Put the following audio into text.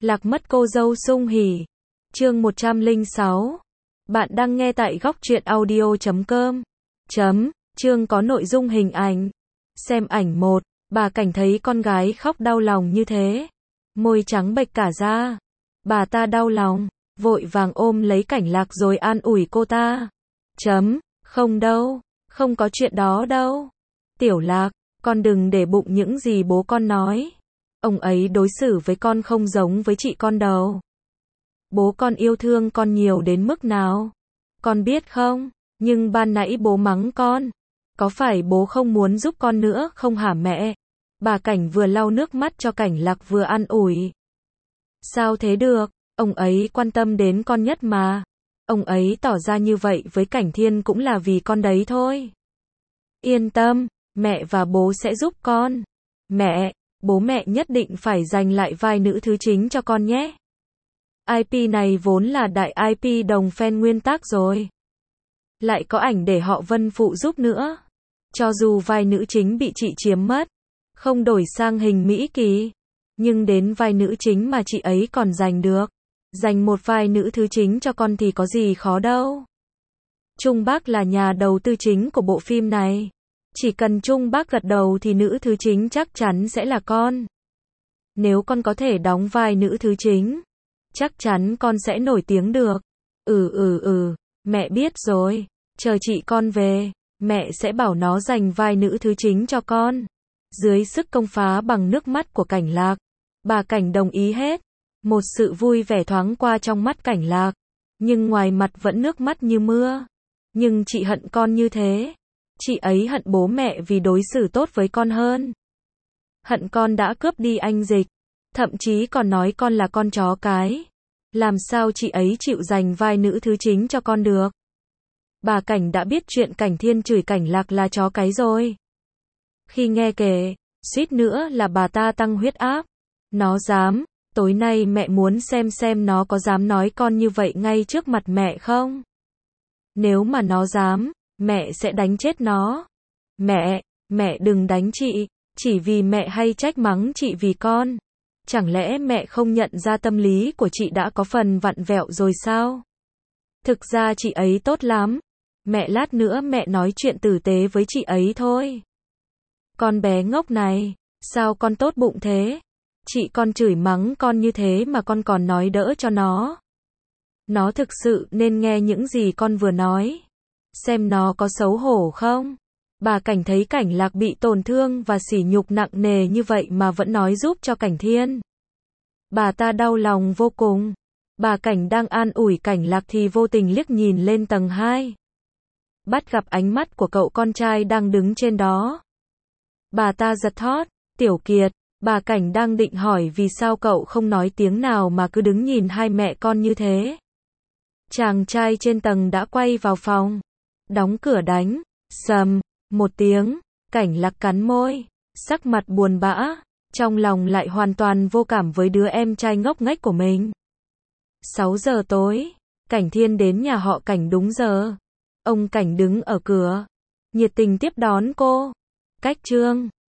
Lạc mất cô dâu sung hỉ. Chương 106. Bạn đang nghe tại góc truyện audio.com. Chương có nội dung hình ảnh. Xem ảnh 1. Bà Cảnh thấy con gái khóc đau lòng như thế, môi trắng bệch cả ra. Bà ta đau lòng, vội vàng ôm lấy Cảnh Lạc rồi an ủi cô ta. Không đâu, không có chuyện đó đâu. Tiểu Lạc, con đừng để bụng những gì bố con nói. Ông ấy đối xử với con không giống với chị con đâu. Bố con yêu thương con nhiều đến mức nào, con biết không? Nhưng ban nãy bố mắng con, có phải bố không muốn giúp con nữa không hả mẹ? Bà Cảnh vừa lau nước mắt cho Cảnh Lạc vừa an ủi. Sao thế được, ông ấy quan tâm đến con nhất mà. Ông ấy tỏ ra như vậy với Cảnh Thiên cũng là vì con đấy thôi. Yên tâm, mẹ và bố sẽ giúp con. Mẹ, bố mẹ nhất định phải giành lại vai nữ thứ chính cho con nhé. IP này vốn là đại IP đồng fan nguyên tác rồi. Lại có ảnh để họ Vân phụ giúp nữa. Cho dù vai nữ chính bị chị chiếm mất, không đổi sang hình Mỹ Kỳ, nhưng đến vai nữ chính mà chị ấy còn giành được. Giành một vai nữ thứ chính cho con thì có gì khó đâu. Trung Bác là nhà đầu tư chính của bộ phim này. Chỉ cần Trung Bác gật đầu thì nữ thứ chính chắc chắn sẽ là con. Nếu con có thể đóng vai nữ thứ chính, chắc chắn con sẽ nổi tiếng được. Mẹ biết rồi. Chờ chị con về, mẹ sẽ bảo nó giành vai nữ thứ chính cho con. Dưới sức công phá bằng nước mắt của Cảnh Lạc, bà Cảnh đồng ý hết. Một sự vui vẻ thoáng qua trong mắt Cảnh Lạc, nhưng ngoài mặt vẫn nước mắt như mưa. Nhưng chị hận con như thế. Chị ấy hận bố mẹ vì đối xử tốt với con hơn. Hận con đã cướp đi anh Dịch, thậm chí còn nói con là con chó cái. Làm sao chị ấy chịu giành vai nữ thứ chính cho con được? Bà Cảnh đã biết chuyện Cảnh Thiên chửi Cảnh Lạc là chó cái rồi. Khi nghe kể, suýt nữa là bà ta tăng huyết áp. Nó dám, tối nay mẹ muốn xem nó có dám nói con như vậy ngay trước mặt mẹ không? Nếu mà nó dám, mẹ sẽ đánh chết nó. Mẹ đừng đánh chị, chỉ vì mẹ hay trách mắng chị vì con. Chẳng lẽ mẹ không nhận ra tâm lý của chị đã có phần vặn vẹo rồi sao? Thực ra chị ấy tốt lắm. Mẹ lát nữa mẹ nói chuyện tử tế với chị ấy thôi. Con bé ngốc này, sao con tốt bụng thế? Chị con chửi mắng con như thế mà con còn nói đỡ cho nó. Nó thực sự nên nghe những gì con vừa nói. Xem nó có xấu hổ không? Bà Cảnh thấy Cảnh Lạc bị tổn thương và sỉ nhục nặng nề như vậy mà vẫn nói giúp cho Cảnh Thiên. Bà ta đau lòng vô cùng. Bà Cảnh đang an ủi Cảnh Lạc thì vô tình liếc nhìn lên tầng 2. Bắt gặp ánh mắt của cậu con trai đang đứng trên đó. Bà ta giật thót. Tiểu Kiệt, bà Cảnh đang định hỏi vì sao cậu không nói tiếng nào mà cứ đứng nhìn hai mẹ con như thế. Chàng trai trên tầng đã quay vào phòng. Đóng cửa đánh. Sầm một tiếng, Cảnh Lạc cắn môi, sắc mặt buồn bã, trong lòng lại hoàn toàn vô cảm với đứa em trai ngốc nghếch của mình. 6 giờ tối, Cảnh Thiên đến nhà họ Cảnh đúng giờ. Ông Cảnh đứng ở cửa, nhiệt tình tiếp đón cô. Cách Trương,